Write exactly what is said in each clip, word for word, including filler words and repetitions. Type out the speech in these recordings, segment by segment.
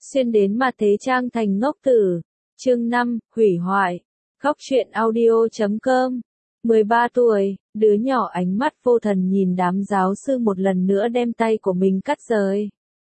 Xuyên đến mà thế trang thành ngốc tử. Chương năm, hủy hoại. Góc truyện audio chấm com. mười ba tuổi, đứa nhỏ ánh mắt vô thần nhìn đám giáo sư một lần nữa đem tay của mình cắt rời.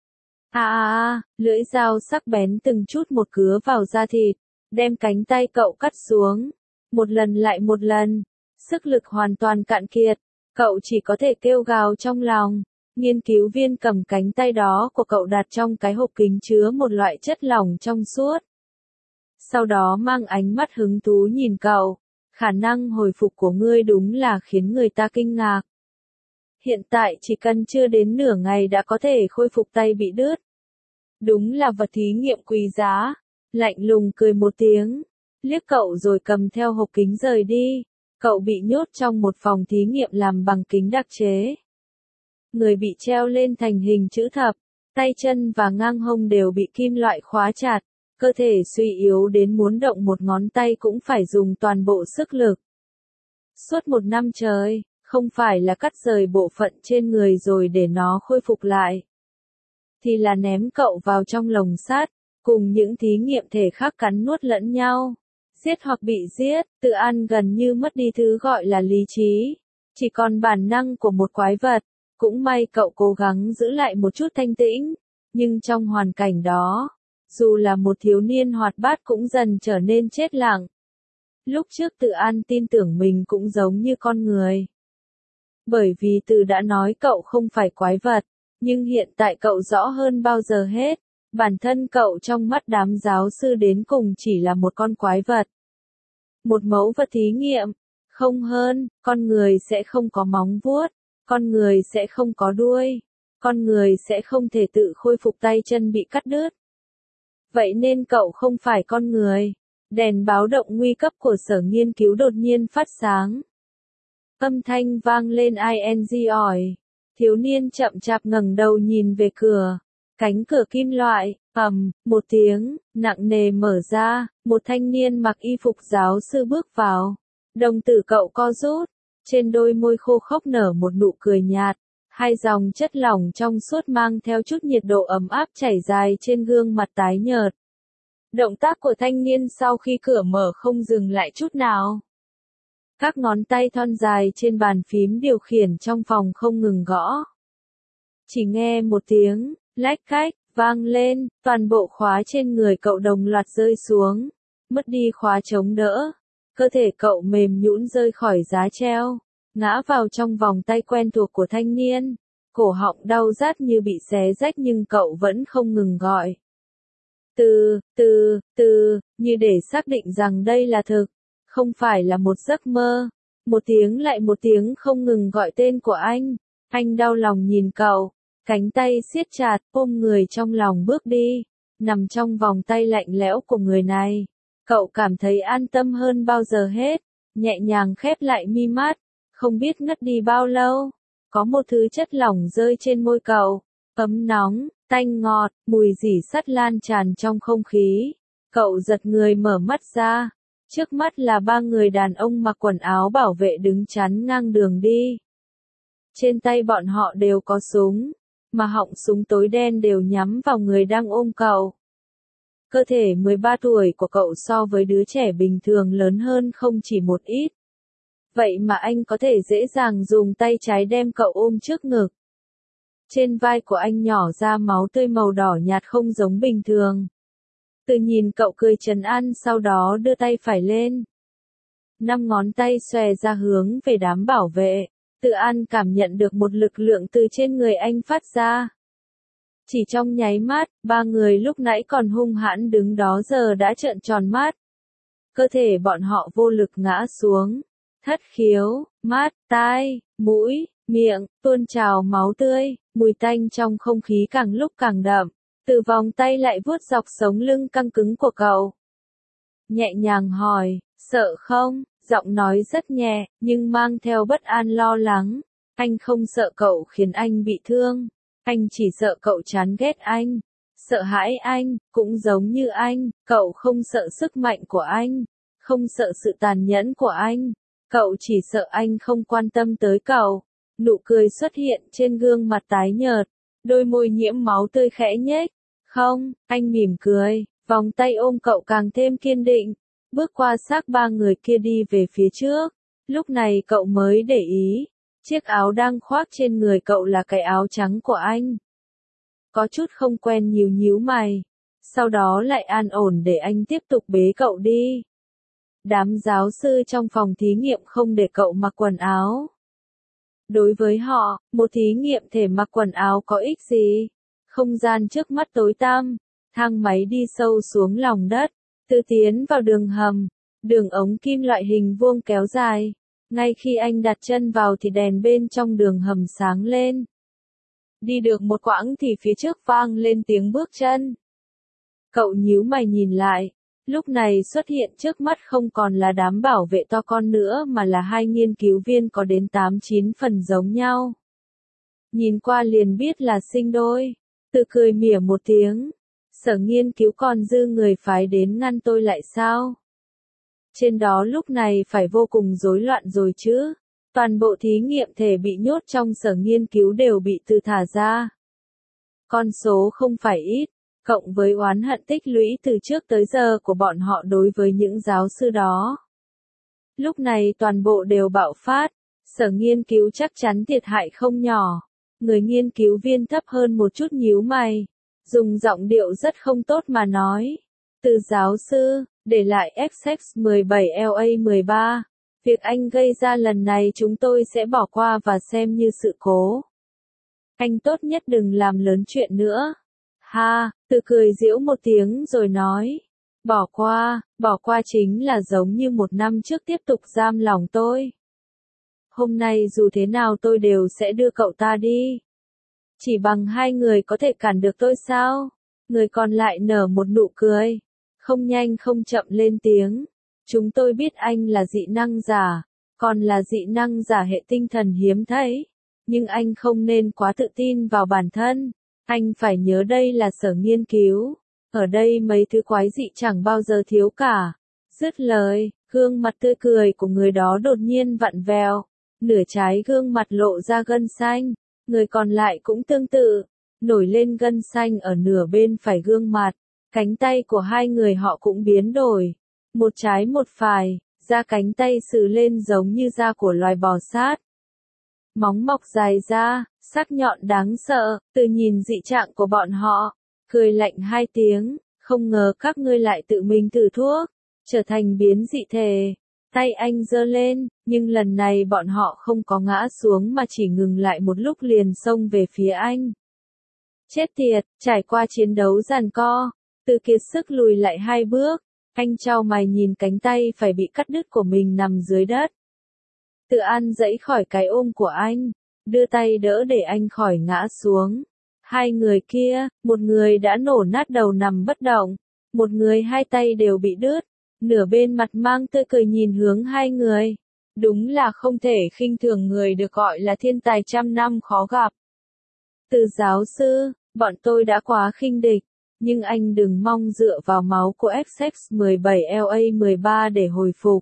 À à à, lưỡi dao sắc bén từng chút một cứa vào da thịt, đem cánh tay cậu cắt xuống. Một lần lại một lần, sức lực hoàn toàn cạn kiệt, cậu chỉ có thể kêu gào trong lòng. Nghiên cứu viên cầm cánh tay đó của cậu đặt trong cái hộp kính chứa một loại chất lỏng trong suốt. Sau đó mang ánh mắt hứng thú nhìn cậu, khả năng hồi phục của ngươi đúng là khiến người ta kinh ngạc. Hiện tại chỉ cần chưa đến nửa ngày đã có thể khôi phục tay bị đứt. Đúng là vật thí nghiệm quý giá, lạnh lùng cười một tiếng, liếc cậu rồi cầm theo hộp kính rời đi. Cậu bị nhốt trong một phòng thí nghiệm làm bằng kính đặc chế. Người bị treo lên thành hình chữ thập, tay chân và ngang hông đều bị kim loại khóa chặt, cơ thể suy yếu đến muốn động một ngón tay cũng phải dùng toàn bộ sức lực. Suốt một năm trời, không phải là cắt rời bộ phận trên người rồi để nó khôi phục lại, thì là ném cậu vào trong lồng sắt, cùng những thí nghiệm thể khác cắn nuốt lẫn nhau, giết hoặc bị giết. Tự An gần như mất đi thứ gọi là lý trí, chỉ còn bản năng của một quái vật. Cũng may cậu cố gắng giữ lại một chút thanh tĩnh, nhưng trong hoàn cảnh đó, dù là một thiếu niên hoạt bát cũng dần trở nên chết lặng. Lúc trước Tự An tin tưởng mình cũng giống như con người. Bởi vì Từ đã nói cậu không phải quái vật, nhưng hiện tại cậu rõ hơn bao giờ hết, bản thân cậu trong mắt đám giáo sư đến cùng chỉ là một con quái vật. Một mẫu vật thí nghiệm, không hơn. Con người sẽ không có móng vuốt, con người sẽ không có đuôi, con người sẽ không thể tự khôi phục tay chân bị cắt đứt. Vậy nên cậu không phải con người. Đèn báo động nguy cấp của sở nghiên cứu đột nhiên phát sáng. Âm thanh vang lên ing ỏi. Thiếu niên chậm chạp ngẩng đầu nhìn về cửa. Cánh cửa kim loại, ầm, một tiếng, nặng nề mở ra, một thanh niên mặc y phục giáo sư bước vào. Đồng tử cậu co rút, trên đôi môi khô khốc nở một nụ cười nhạt, hai dòng chất lỏng trong suốt mang theo chút nhiệt độ ấm áp chảy dài trên gương mặt tái nhợt. Động tác của thanh niên sau khi cửa mở không dừng lại chút nào. Các ngón tay thon dài trên bàn phím điều khiển trong phòng không ngừng gõ. Chỉ nghe một tiếng, lách cách, vang lên, toàn bộ khóa trên người cậu đồng loạt rơi xuống, mất đi khóa chống đỡ. Cơ thể cậu mềm nhũn rơi khỏi giá treo, ngã vào trong vòng tay quen thuộc của thanh niên. Cổ họng đau rát như bị xé rách nhưng cậu vẫn không ngừng gọi. Từ, từ, từ, như để xác định rằng đây là thực, không phải là một giấc mơ. Một tiếng lại một tiếng không ngừng gọi tên của anh. Anh đau lòng nhìn cậu, cánh tay siết chặt, ôm người trong lòng bước đi. Nằm trong vòng tay lạnh lẽo của người này, cậu cảm thấy an tâm hơn bao giờ hết, nhẹ nhàng khép lại mi mắt, không biết ngất đi bao lâu. Có một thứ chất lỏng rơi trên môi cậu, ấm nóng, tanh ngọt, mùi rỉ sắt lan tràn trong không khí. Cậu giật người mở mắt ra, trước mắt là ba người đàn ông mặc quần áo bảo vệ đứng chắn ngang đường đi. Trên tay bọn họ đều có súng, mà họng súng tối đen đều nhắm vào người đang ôm cậu. Cơ thể mười ba tuổi của cậu so với đứa trẻ bình thường lớn hơn không chỉ một ít. Vậy mà anh có thể dễ dàng dùng tay trái đem cậu ôm trước ngực. Trên vai của anh nhỏ ra máu tươi màu đỏ nhạt không giống bình thường. Từ nhìn cậu cười trấn an sau đó đưa tay phải lên. Năm ngón tay xòe ra hướng về đám bảo vệ. Tự An cảm nhận được một lực lượng từ trên người anh phát ra. Chỉ trong nháy mắt, ba người lúc nãy còn hung hãn đứng đó giờ đã trợn tròn mắt. Cơ thể bọn họ vô lực ngã xuống. Thất khiếu, mắt, tai, mũi, miệng, tuôn trào máu tươi, mùi tanh trong không khí càng lúc càng đậm. Từ vòng tay lại vuốt dọc sống lưng căng cứng của cậu. Nhẹ nhàng hỏi, sợ không? Giọng nói rất nhẹ, nhưng mang theo bất an lo lắng. Anh không sợ cậu khiến anh bị thương. Anh chỉ sợ cậu chán ghét anh. Sợ hãi anh, cũng giống như anh, cậu không sợ sức mạnh của anh. Không sợ sự tàn nhẫn của anh. Cậu chỉ sợ anh không quan tâm tới cậu. Nụ cười xuất hiện trên gương mặt tái nhợt. Đôi môi nhiễm máu tươi khẽ nhếch. Không, anh mỉm cười, vòng tay ôm cậu càng thêm kiên định, bước qua xác ba người kia đi về phía trước. Lúc này cậu mới để ý, chiếc áo đang khoác trên người cậu là cái áo trắng của anh. Có chút không quen nhíu nhíu mày, sau đó lại an ổn để anh tiếp tục bế cậu đi. Đám giáo sư trong phòng thí nghiệm không để cậu mặc quần áo. Đối với họ, một thí nghiệm thể mặc quần áo có ích gì? Không gian trước mắt tối tăm, thang máy đi sâu xuống lòng đất, tự tiến vào đường hầm, đường ống kim loại hình vuông kéo dài. Ngay khi anh đặt chân vào thì đèn bên trong đường hầm sáng lên. Đi được một quãng thì phía trước vang lên tiếng bước chân. Cậu nhíu mày nhìn lại, lúc này xuất hiện trước mắt không còn là đám bảo vệ to con nữa mà là hai nghiên cứu viên có đến tám chín phần giống nhau. Nhìn qua liền biết là sinh đôi, tự cười mỉa một tiếng. Sở nghiên cứu còn dư người phái đến ngăn tôi lại sao? Trên đó lúc này phải vô cùng rối loạn rồi chứ. Toàn bộ thí nghiệm thể bị nhốt trong sở nghiên cứu đều bị từ thả ra. Con số không phải ít, cộng với oán hận tích lũy từ trước tới giờ của bọn họ đối với những giáo sư đó. Lúc này toàn bộ đều bạo phát, sở nghiên cứu chắc chắn thiệt hại không nhỏ. Người nghiên cứu viên thấp hơn một chút nhíu mày, dùng giọng điệu rất không tốt mà nói. Từ giáo sư, để lại X X mười bảy L A mười ba. Việc anh gây ra lần này chúng tôi sẽ bỏ qua và xem như sự cố. Anh tốt nhất đừng làm lớn chuyện nữa. Ha, tự cười giễu một tiếng rồi nói. Bỏ qua, bỏ qua chính là giống như một năm trước tiếp tục giam lòng tôi. Hôm nay dù thế nào tôi đều sẽ đưa cậu ta đi. Chỉ bằng hai người có thể cản được tôi sao? Người còn lại nở một nụ cười. Không nhanh không chậm lên tiếng. Chúng tôi biết anh là dị năng giả, còn là dị năng giả hệ tinh thần hiếm thấy. Nhưng anh không nên quá tự tin vào bản thân. Anh phải nhớ đây là sở nghiên cứu. Ở đây mấy thứ quái dị chẳng bao giờ thiếu cả. Dứt lời, gương mặt tươi cười của người đó đột nhiên vặn vẹo. Nửa trái gương mặt lộ ra gân xanh. Người còn lại cũng tương tự. Nổi lên gân xanh ở nửa bên phải gương mặt. Cánh tay của hai người họ cũng biến đổi. Một trái một phải, da cánh tay sừ lên giống như da của loài bò sát. Móng mọc dài ra, sắc nhọn đáng sợ, từ nhìn dị trạng của bọn họ, cười lạnh hai tiếng, không ngờ các ngươi lại tự mình thử thuốc, trở thành biến dị thể. Tay anh giơ lên, nhưng lần này bọn họ không có ngã xuống mà chỉ ngừng lại một lúc liền xông về phía anh. Chết tiệt, trải qua chiến đấu giằng co, từ kiệt sức lùi lại hai bước. Anh chau mày nhìn cánh tay phải bị cắt đứt của mình nằm dưới đất. Tự An dãy khỏi cái ôm của anh, đưa tay đỡ để anh khỏi ngã xuống. Hai người kia, một người đã nổ nát đầu nằm bất động, một người hai tay đều bị đứt, nửa bên mặt mang tươi cười nhìn hướng hai người. Đúng là không thể khinh thường người được gọi là thiên tài trăm năm khó gặp. Từ giáo sư, bọn tôi đã quá khinh địch. Nhưng anh đừng mong dựa vào máu của X X mười bảy L A mười ba để hồi phục.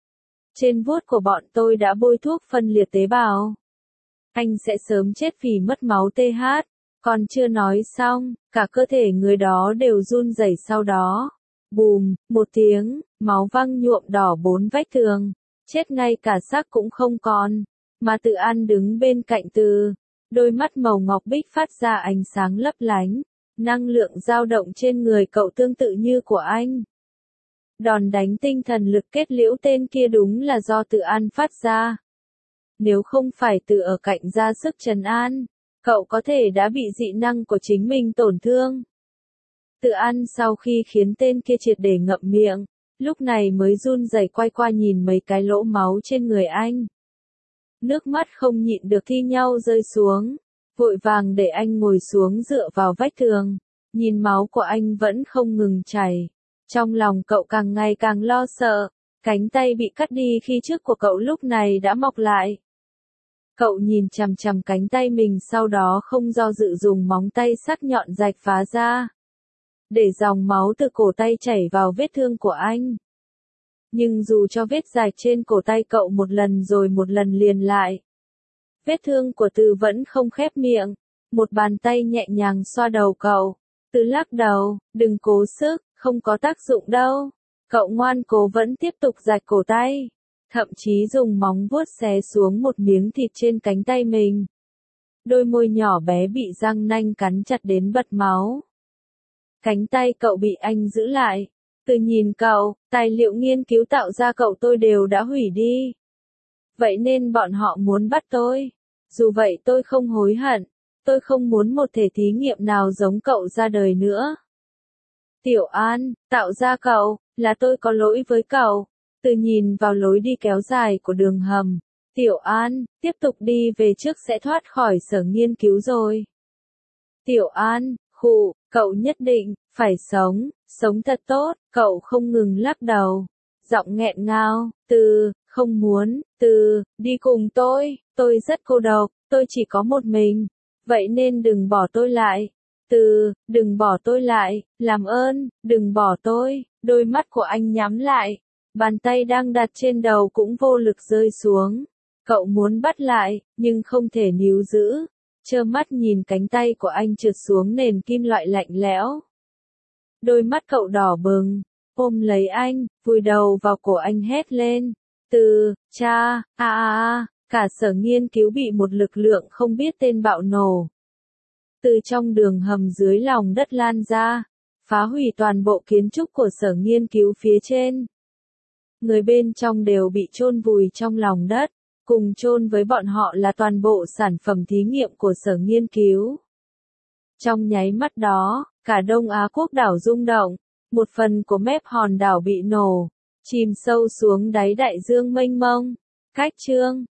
Trên vuốt của bọn tôi đã bôi thuốc phân liệt tế bào. Anh sẽ sớm chết vì mất máu tê hát. Còn chưa nói xong, cả cơ thể người đó đều run rẩy sau đó. Bùm, một tiếng, máu văng nhuộm đỏ bốn vách tường. Chết ngay cả xác cũng không còn. Mà Tự An đứng bên cạnh Từ. Đôi mắt màu ngọc bích phát ra ánh sáng lấp lánh. Năng lượng dao động trên người cậu tương tự như của anh. Đòn đánh tinh thần lực kết liễu tên kia đúng là do Tự An phát ra. Nếu không phải Từ ở cạnh ra sức trấn an, cậu có thể đã bị dị năng của chính mình tổn thương. Tự An sau khi khiến tên kia triệt để ngậm miệng, lúc này mới run rẩy quay qua nhìn mấy cái lỗ máu trên người anh. Nước mắt không nhịn được thi nhau rơi xuống. Vội vàng để anh ngồi xuống dựa vào vách tường, nhìn máu của anh vẫn không ngừng chảy. Trong lòng cậu càng ngày càng lo sợ, cánh tay bị cắt đi khi trước của cậu lúc này đã mọc lại. Cậu nhìn chằm chằm cánh tay mình sau đó không do dự dùng móng tay sắc nhọn rạch phá ra. Để dòng máu từ cổ tay chảy vào vết thương của anh. Nhưng dù cho vết rạch trên cổ tay cậu một lần rồi một lần liền lại. Vết thương của Từ vẫn không khép miệng, một bàn tay nhẹ nhàng xoa đầu cậu, Từ lắc đầu, đừng cố sức, không có tác dụng đâu. Cậu ngoan cố vẫn tiếp tục rạch cổ tay. Thậm chí dùng móng vuốt xé xuống một miếng thịt trên cánh tay mình. Đôi môi nhỏ bé bị răng nanh cắn chặt đến bật máu. Cánh tay cậu bị anh giữ lại. Từ nhìn cậu, tài liệu nghiên cứu tạo ra cậu tôi đều đã hủy đi. Vậy nên bọn họ muốn bắt tôi. Dù vậy tôi không hối hận. Tôi không muốn một thể thí nghiệm nào giống cậu ra đời nữa. Tiểu An, tạo ra cậu, là tôi có lỗi với cậu. Từ nhìn vào lối đi kéo dài của đường hầm. Tiểu An, tiếp tục đi về trước sẽ thoát khỏi sở nghiên cứu rồi. Tiểu An, khụ, cậu nhất định, phải sống, sống thật tốt, cậu không ngừng lắc đầu. Giọng nghẹn ngào, Từ, không muốn, Từ, đi cùng tôi, tôi rất cô độc, tôi chỉ có một mình. Vậy nên đừng bỏ tôi lại. Từ, đừng bỏ tôi lại, làm ơn, đừng bỏ tôi. Đôi mắt của anh nhắm lại. Bàn tay đang đặt trên đầu cũng vô lực rơi xuống. Cậu muốn bắt lại, nhưng không thể níu giữ. Trơ mắt nhìn cánh tay của anh trượt xuống nền kim loại lạnh lẽo. Đôi mắt cậu đỏ bừng, ôm lấy anh, vùi đầu vào cổ anh hét lên. Từ, cha, a a a, cả sở nghiên cứu bị một lực lượng không biết tên bạo nổ. Từ trong đường hầm dưới lòng đất lan ra, phá hủy toàn bộ kiến trúc của sở nghiên cứu phía trên. Người bên trong đều bị chôn vùi trong lòng đất, cùng chôn với bọn họ là toàn bộ sản phẩm thí nghiệm của sở nghiên cứu. Trong nháy mắt đó, cả Đông Á quốc đảo rung động, một phần của mép hòn đảo bị nổ, chìm sâu xuống đáy đại dương mênh mông. Cách chương